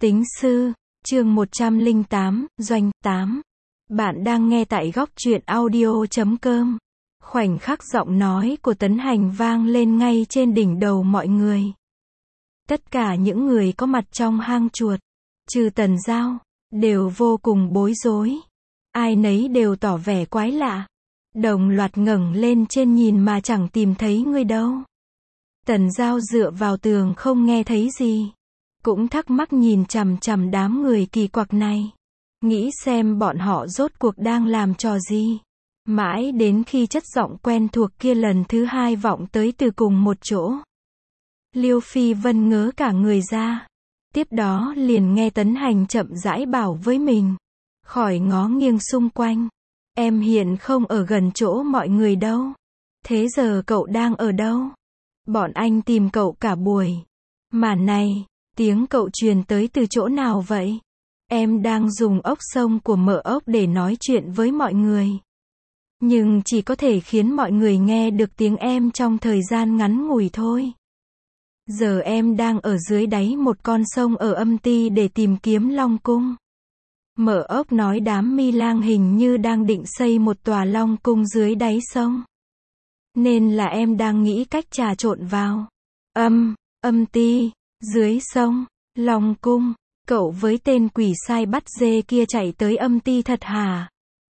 Tính sư, chương 108, doanh 8. Bạn đang nghe tại góc truyện audio.com. Khoảnh khắc giọng nói của Tấn Hành vang lên ngay trên đỉnh đầu mọi người. Tất cả những người có mặt trong hang chuột, trừ Tần Giao, đều vô cùng bối rối. Ai nấy đều tỏ vẻ quái lạ. Đồng loạt ngẩng lên trên nhìn mà chẳng tìm thấy người đâu. Tần Giao dựa vào tường không nghe thấy gì. Cũng thắc mắc nhìn chằm chằm đám người kỳ quặc này. Nghĩ xem bọn họ rốt cuộc đang làm trò gì. Mãi đến khi chất giọng quen thuộc kia lần thứ hai vọng tới từ cùng một chỗ. Liêu Phi Vân ngớ cả người ra. Tiếp đó liền nghe Tấn Hành chậm rãi bảo với mình. Khỏi ngó nghiêng xung quanh. Em hiện không ở gần chỗ mọi người đâu. Thế giờ cậu đang ở đâu? Bọn anh tìm cậu cả buổi. Mà này, tiếng cậu truyền tới từ chỗ nào vậy? Em đang dùng ốc sông của Mợ Ốc để nói chuyện với mọi người. Nhưng chỉ có thể khiến mọi người nghe được tiếng em trong thời gian ngắn ngủi thôi. Giờ em đang ở dưới đáy một con sông ở Âm Ti để tìm kiếm Long Cung. Mợ Ốc nói đám Mi Lang hình như đang định xây một tòa Long Cung dưới đáy sông. Nên là em đang nghĩ cách trà trộn vào. Âm Ti, dưới sông, Long Cung, cậu với tên quỷ sai bắt dê kia chạy tới Âm Ti thật hả?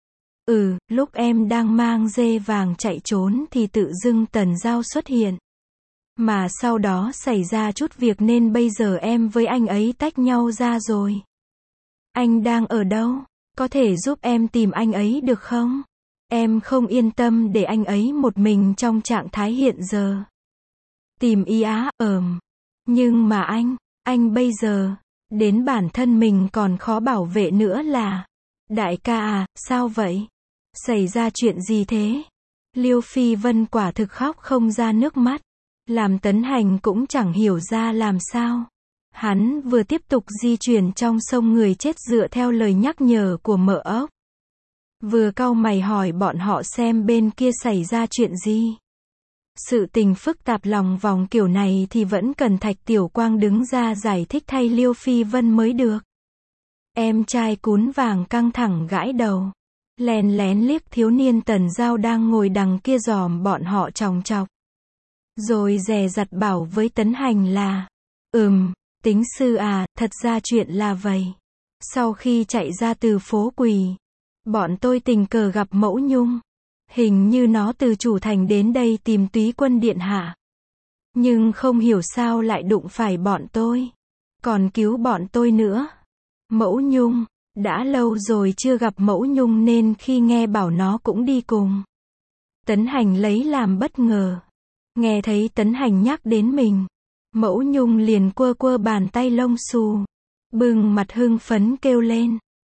Lúc em đang mang dê vàng chạy trốn thì tự dưng Tần Giao xuất hiện. Mà sau đó xảy ra chút việc nên bây giờ em với anh ấy tách nhau ra rồi. Anh đang ở đâu? Có thể giúp em tìm anh ấy được không? Em không yên tâm để anh ấy một mình trong trạng thái hiện giờ. Tìm ý á, Nhưng mà anh bây giờ, đến bản thân mình còn khó bảo vệ nữa là. Đại ca à, sao vậy? Xảy ra chuyện gì thế? Liêu Phi Vân quả thực khóc không ra nước mắt. Làm Tấn Hành cũng chẳng hiểu ra làm sao. Hắn vừa tiếp tục di chuyển trong sông người chết dựa theo lời nhắc nhở của Mợ Ốc. Vừa cau mày hỏi bọn họ xem bên kia xảy ra chuyện gì. Sự tình phức tạp lòng vòng kiểu này thì vẫn cần Thạch Tiểu Quang đứng ra giải thích thay Liêu Phi Vân mới được. Em trai Cún Vàng căng thẳng gãi đầu. Lén lén liếc thiếu niên Tần Giao đang ngồi đằng kia dòm bọn họ chòng chọc. Rồi dè dặt bảo với Tấn Hành là, tính sư à, thật ra chuyện là vậy. Sau khi chạy ra từ phố Quỳ, bọn tôi tình cờ gặp Mẫu Nhung. Hình như nó từ chủ thành đến đây tìm Túy Quân điện hạ. Nhưng không hiểu sao lại đụng phải bọn tôi. Còn cứu bọn tôi nữa. Mẫu Nhung, đã lâu rồi chưa gặp Mẫu Nhung nên khi nghe bảo nó cũng đi cùng. Tấn Hành lấy làm bất ngờ. Nghe thấy Tấn Hành nhắc đến mình. Mẫu Nhung liền quơ quơ bàn tay lông xù. Bừng mặt hưng phấn kêu lên.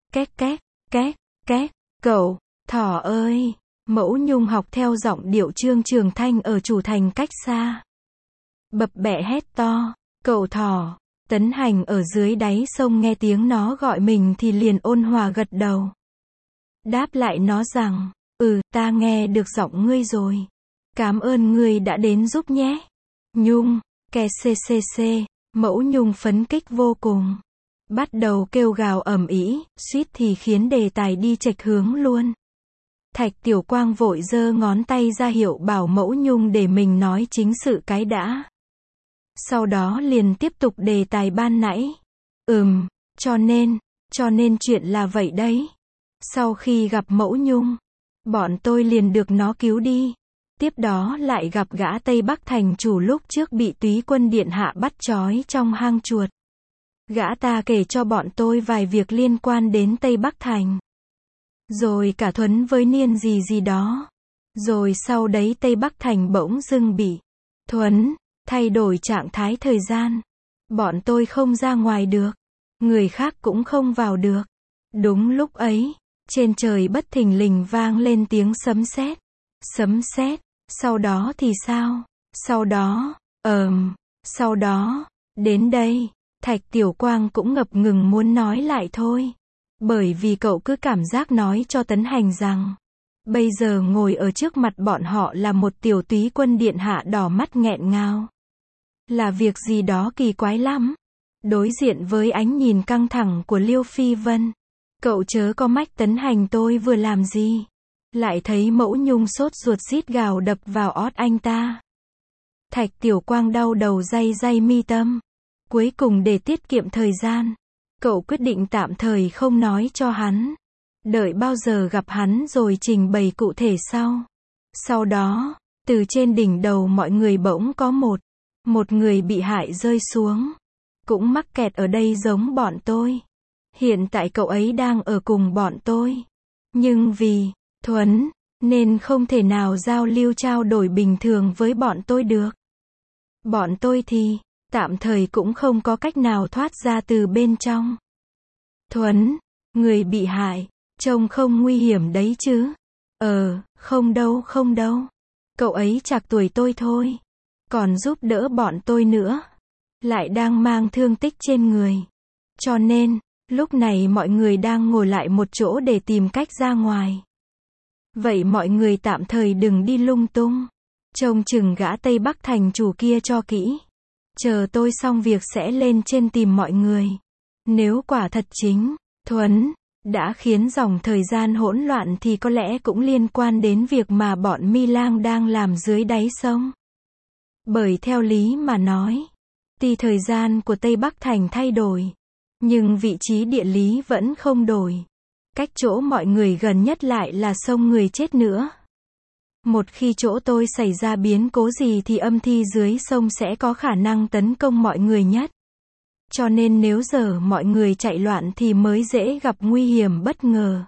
Két, cậu, thỏ ơi. Mẫu Nhung học theo giọng điệu Trương Trường Thanh ở chủ thành cách xa. Bập bẹ hét to, cậu thỏ. Tấn Hành ở dưới đáy sông nghe tiếng nó gọi mình thì liền ôn hòa gật đầu. Đáp lại nó rằng, ta nghe được giọng ngươi rồi. Cảm ơn ngươi đã đến giúp nhé. Nhung, ccc, Mẫu Nhung phấn kích vô cùng. Bắt đầu kêu gào ầm ĩ, suýt thì khiến đề tài đi chệch hướng luôn. Thạch Tiểu Quang vội giơ ngón tay ra hiệu bảo Mẫu Nhung để mình nói chính sự cái đã. Sau đó liền tiếp tục đề tài ban nãy. Cho nên chuyện là vậy đấy. Sau khi gặp Mẫu Nhung, bọn tôi liền được nó cứu đi. Tiếp đó lại gặp gã Tây Bắc thành chủ lúc trước bị Túy Quân điện hạ bắt trói trong hang chuột. Gã ta kể cho bọn tôi vài việc liên quan đến Tây Bắc thành. Rồi cả Thuấn với Niên gì đó. Rồi sau đấy Tây Bắc thành bỗng dưng bị Thuấn thay đổi trạng thái thời gian. Bọn tôi không ra ngoài được. Người khác cũng không vào được. Đúng lúc ấy, trên trời bất thình lình vang lên tiếng sấm sét. Sấm sét, sau đó thì sao? Sau đó, đến đây, Thạch Tiểu Quang cũng ngập ngừng muốn nói lại thôi. Bởi vì cậu cứ cảm giác nói cho Tấn Hành rằng, bây giờ ngồi ở trước mặt bọn họ là một tiểu Túy Quân điện hạ đỏ mắt nghẹn ngào. Là việc gì đó kỳ quái lắm. Đối diện với ánh nhìn căng thẳng của Liêu Phi Vân. Cậu chớ có mách Tấn Hành tôi vừa làm gì. Lại thấy Mẫu Nhung sốt ruột rít gào đập vào ót anh ta. Thạch Tiểu Quang đau đầu day day mi tâm. Cuối cùng để tiết kiệm thời gian, cậu quyết định tạm thời không nói cho hắn. Đợi bao giờ gặp hắn rồi trình bày cụ thể sau. Sau đó, từ trên đỉnh đầu mọi người bỗng có một người bị hại rơi xuống. Cũng mắc kẹt ở đây giống bọn tôi. Hiện tại cậu ấy đang ở cùng bọn tôi. Nhưng vì thuần, nên không thể nào giao lưu trao đổi bình thường với bọn tôi được. Bọn tôi thì, tạm thời cũng không có cách nào thoát ra từ bên trong. Thuấn, người bị hại, trông không nguy hiểm đấy chứ? Không đâu. Cậu ấy chạc tuổi tôi thôi. Còn giúp đỡ bọn tôi nữa. Lại đang mang thương tích trên người. Cho nên, lúc này mọi người đang ngồi lại một chỗ để tìm cách ra ngoài. Vậy mọi người tạm thời đừng đi lung tung. Trông chừng gã Tây Bắc thành chủ kia cho kỹ. Chờ tôi xong việc sẽ lên trên tìm mọi người. Nếu quả thật chính, Thuấn, đã khiến dòng thời gian hỗn loạn thì có lẽ cũng liên quan đến việc mà bọn Mi Lang đang làm dưới đáy sông. Bởi theo lý mà nói, tuy thời gian của Tây Bắc thành thay đổi, nhưng vị trí địa lý vẫn không đổi. Cách chỗ mọi người gần nhất lại là sông người chết nữa. Một khi chỗ tôi xảy ra biến cố gì thì âm thi dưới sông sẽ có khả năng tấn công mọi người nhất. Cho nên nếu giờ mọi người chạy loạn thì mới dễ gặp nguy hiểm bất ngờ.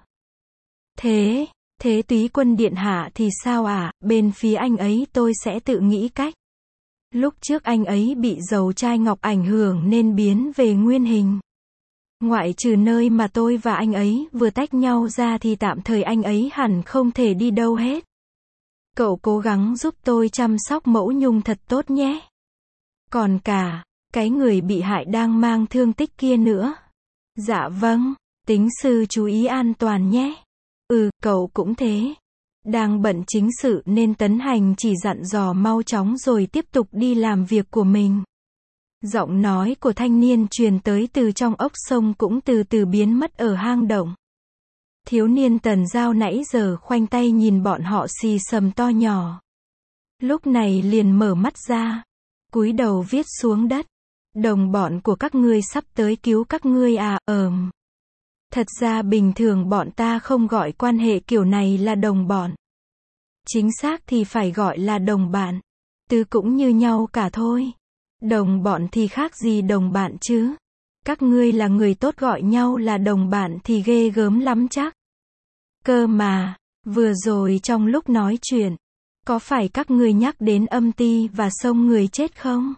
Thế Túy Quân điện hạ thì sao ạ? Bên phía anh ấy tôi sẽ tự nghĩ cách. Lúc trước anh ấy bị dầu chai ngọc ảnh hưởng nên biến về nguyên hình. Ngoại trừ nơi mà tôi và anh ấy vừa tách nhau ra thì tạm thời anh ấy hẳn không thể đi đâu hết. Cậu cố gắng giúp tôi chăm sóc Mẫu Nhung thật tốt nhé. Còn cả cái người bị hại đang mang thương tích kia nữa. Dạ vâng, tính sư chú ý an toàn nhé. Cậu cũng thế. Đang bận chính sự nên Tấn Hành chỉ dặn dò mau chóng rồi tiếp tục đi làm việc của mình. Giọng nói của thanh niên truyền tới từ trong ốc sông cũng từ từ biến mất ở hang động. Thiếu niên Tần Giao nãy giờ khoanh tay nhìn bọn họ xì xầm to nhỏ. Lúc này liền mở mắt ra, cúi đầu viết xuống đất. Đồng bọn của các ngươi sắp tới cứu các ngươi à? Thật ra bình thường bọn ta không gọi quan hệ kiểu này là đồng bọn. Chính xác thì phải gọi là đồng bạn. Tứ cũng như nhau cả thôi. Đồng bọn thì khác gì đồng bạn chứ? Các ngươi là người tốt gọi nhau là đồng bạn thì ghê gớm lắm chắc. Cơ mà, vừa rồi trong lúc nói chuyện, có phải các ngươi nhắc đến âm ti và sông người chết không?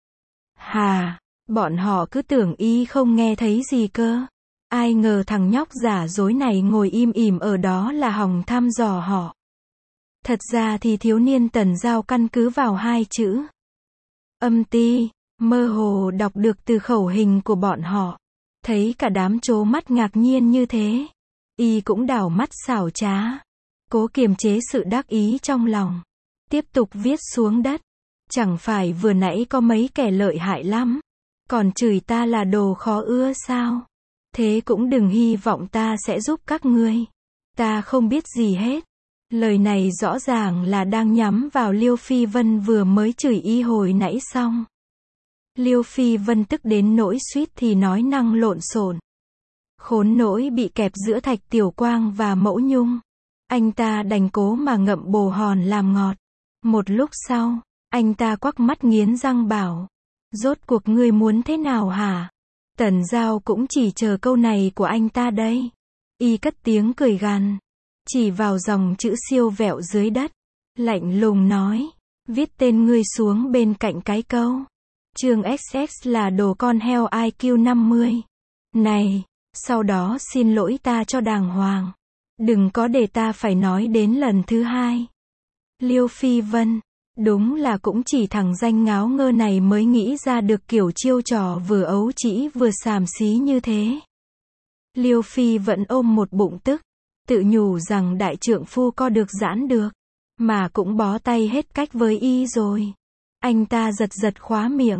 Hà, bọn họ cứ tưởng y không nghe thấy gì cơ. Ai ngờ thằng nhóc giả dối này ngồi im ỉm ở đó là hòng thăm dò họ. Thật ra thì thiếu niên Tần Giao căn cứ vào hai chữ âm ti, mơ hồ đọc được từ khẩu hình của bọn họ. Thấy cả đám trố mắt ngạc nhiên như thế, y cũng đảo mắt xảo trá, cố kiềm chế sự đắc ý trong lòng. Tiếp tục viết xuống đất. Chẳng phải vừa nãy có mấy kẻ lợi hại lắm, còn chửi ta là đồ khó ưa sao? Thế cũng đừng hy vọng ta sẽ giúp các ngươi. Ta không biết gì hết. Lời này rõ ràng là đang nhắm vào Liêu Phi Vân vừa mới chửi y hồi nãy xong. Liêu Phi Vân tức đến nỗi suýt thì nói năng lộn xộn. Khốn nỗi bị kẹp giữa Thạch Tiểu Quang và Mẫu Nhung. Anh ta đành cố mà ngậm bồ hòn làm ngọt. Một lúc sau, anh ta quắc mắt nghiến răng bảo. Rốt cuộc ngươi muốn thế nào hả? Tần Giao cũng chỉ chờ câu này của anh ta đây. Y cất tiếng cười gằn, chỉ vào dòng chữ siêu vẹo dưới đất. Lạnh lùng nói. Viết tên ngươi xuống bên cạnh cái câu. Trương XX là đồ con heo IQ 50. Này, sau đó xin lỗi ta cho đàng hoàng. Đừng có để ta phải nói đến lần thứ hai. Liêu Phi Vân, đúng là cũng chỉ thằng danh ngáo ngơ này mới nghĩ ra được kiểu chiêu trò vừa ấu trĩ vừa xàm xí như thế. Liêu Phi vẫn ôm một bụng tức, tự nhủ rằng đại trượng phu co được giãn được, mà cũng bó tay hết cách với y rồi. Anh ta giật giật khóa miệng,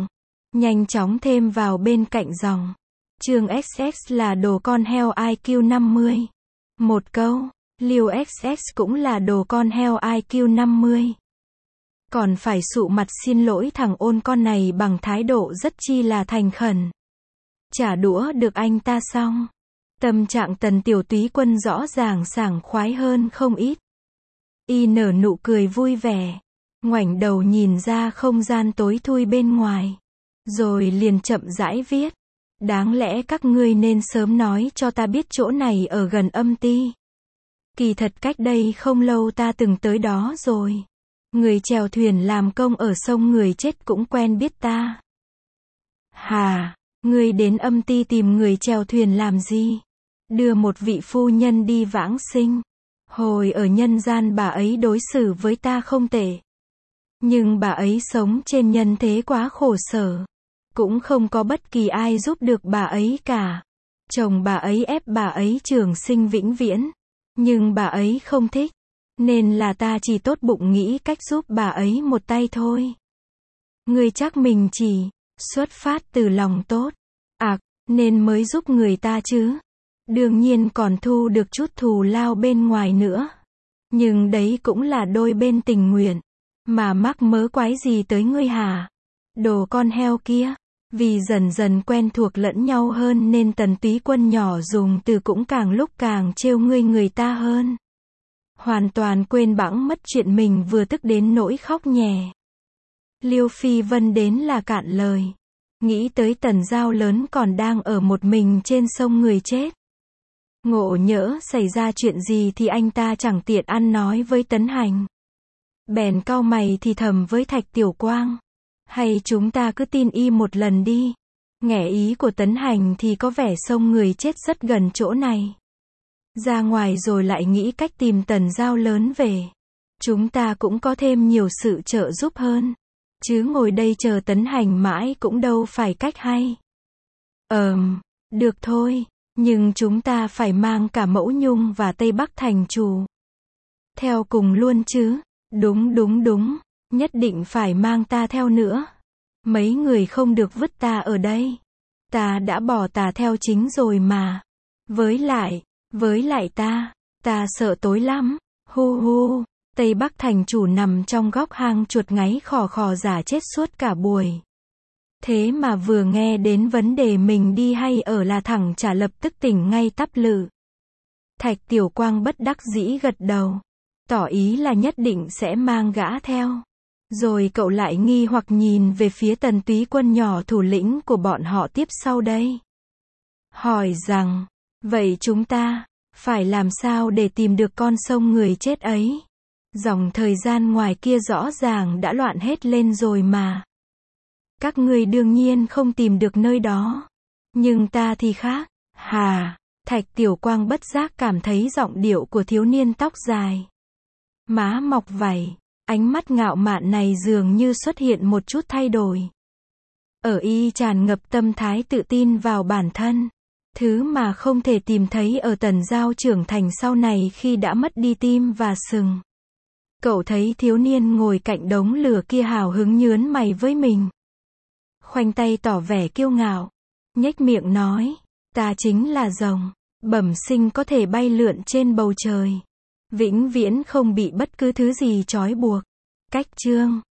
Nhanh chóng thêm vào bên cạnh dòng. Trương XX là đồ con heo IQ 50. Một câu, Liêu XX cũng là đồ con heo IQ 50. Còn phải sụ mặt xin lỗi thằng ôn con này bằng thái độ rất chi là thành khẩn. Trả đũa được anh ta xong. Tâm trạng Tần Tiểu Túy Quân rõ ràng sảng khoái hơn không ít. Y nở nụ cười vui vẻ. Ngoảnh đầu nhìn ra không gian tối thui bên ngoài. Rồi liền chậm rãi viết. Đáng lẽ các ngươi nên sớm nói cho ta biết chỗ này ở gần âm ty. Kỳ thật cách đây không lâu ta từng tới đó rồi. Người chèo thuyền làm công ở sông người chết cũng quen biết ta. Hà, ngươi đến âm ty tìm người chèo thuyền làm gì? Đưa một vị phu nhân đi vãng sinh. Hồi ở nhân gian bà ấy đối xử với ta không tệ. Nhưng bà ấy sống trên nhân thế quá khổ sở. Cũng không có bất kỳ ai giúp được bà ấy cả. Chồng bà ấy ép bà ấy trường sinh vĩnh viễn. Nhưng bà ấy không thích. Nên là ta chỉ tốt bụng nghĩ cách giúp bà ấy một tay thôi. Ngươi chắc mình chỉ xuất phát từ lòng tốt. Nên mới giúp người ta chứ. Đương nhiên còn thu được chút thù lao bên ngoài nữa. Nhưng đấy cũng là đôi bên tình nguyện. Mà mắc mớ quái gì tới ngươi hả? Đồ con heo kia. Vì dần dần quen thuộc lẫn nhau hơn nên Tần Túy Quân nhỏ dùng từ cũng càng lúc càng trêu ngươi người ta hơn. Hoàn toàn quên bẵng mất chuyện mình vừa tức đến nỗi khóc nhè. Liêu Phi Vân đến là cạn lời. Nghĩ tới Tần Giao lớn còn đang ở một mình trên sông người chết. Ngộ nhỡ xảy ra chuyện gì thì anh ta chẳng tiện ăn nói với Tấn Hành. Bèn cau mày thì thầm với Thạch Tiểu Quang. Hay chúng ta cứ tin y một lần đi. Nghe ý của Tấn Hành thì có vẻ sông người chết rất gần chỗ này. Ra ngoài rồi lại nghĩ cách tìm Tần Giao lớn về. Chúng ta cũng có thêm nhiều sự trợ giúp hơn. Chứ ngồi đây chờ Tấn Hành mãi cũng đâu phải cách hay. Được thôi. Nhưng chúng ta phải mang cả Mẫu Nhung và Tây Bắc Thành Chủ theo cùng luôn chứ. Đúng. Nhất định phải mang ta theo nữa. Mấy người không được vứt ta ở đây. Ta đã bỏ tà theo chính rồi mà. Với lại ta sợ tối lắm. Hu. Tây Bắc Thành Chủ nằm trong góc hang chuột ngáy khò khò giả chết suốt cả buổi. Thế mà vừa nghe đến vấn đề mình đi hay ở là thẳng chả lập tức tỉnh ngay tắp lự. Thạch Tiểu Quang bất đắc dĩ gật đầu. Tỏ ý là nhất định sẽ mang gã theo. Rồi cậu lại nghi hoặc nhìn về phía Tần Túy Quân nhỏ thủ lĩnh của bọn họ tiếp sau đây. Hỏi rằng, vậy chúng ta phải làm sao để tìm được con sông người chết ấy? Dòng thời gian ngoài kia rõ ràng đã loạn hết lên rồi mà. Các ngươi đương nhiên không tìm được nơi đó. Nhưng ta thì khác. Hà, Thạch Tiểu Quang bất giác cảm thấy giọng điệu của thiếu niên tóc dài, má mọc vảy, ánh mắt ngạo mạn này dường như xuất hiện một chút thay đổi. Ở y tràn ngập tâm thái tự tin vào bản thân. Thứ mà không thể tìm thấy ở Tần Giao trưởng thành sau này khi đã mất đi tim và sừng. Cậu thấy thiếu niên ngồi cạnh đống lửa kia hào hứng nhướn mày với mình. Khoanh tay tỏ vẻ kiêu ngạo. Nhếch miệng nói, ta chính là rồng. Bẩm sinh có thể bay lượn trên bầu trời. Vĩnh viễn không bị bất cứ thứ gì trói buộc. Cách chương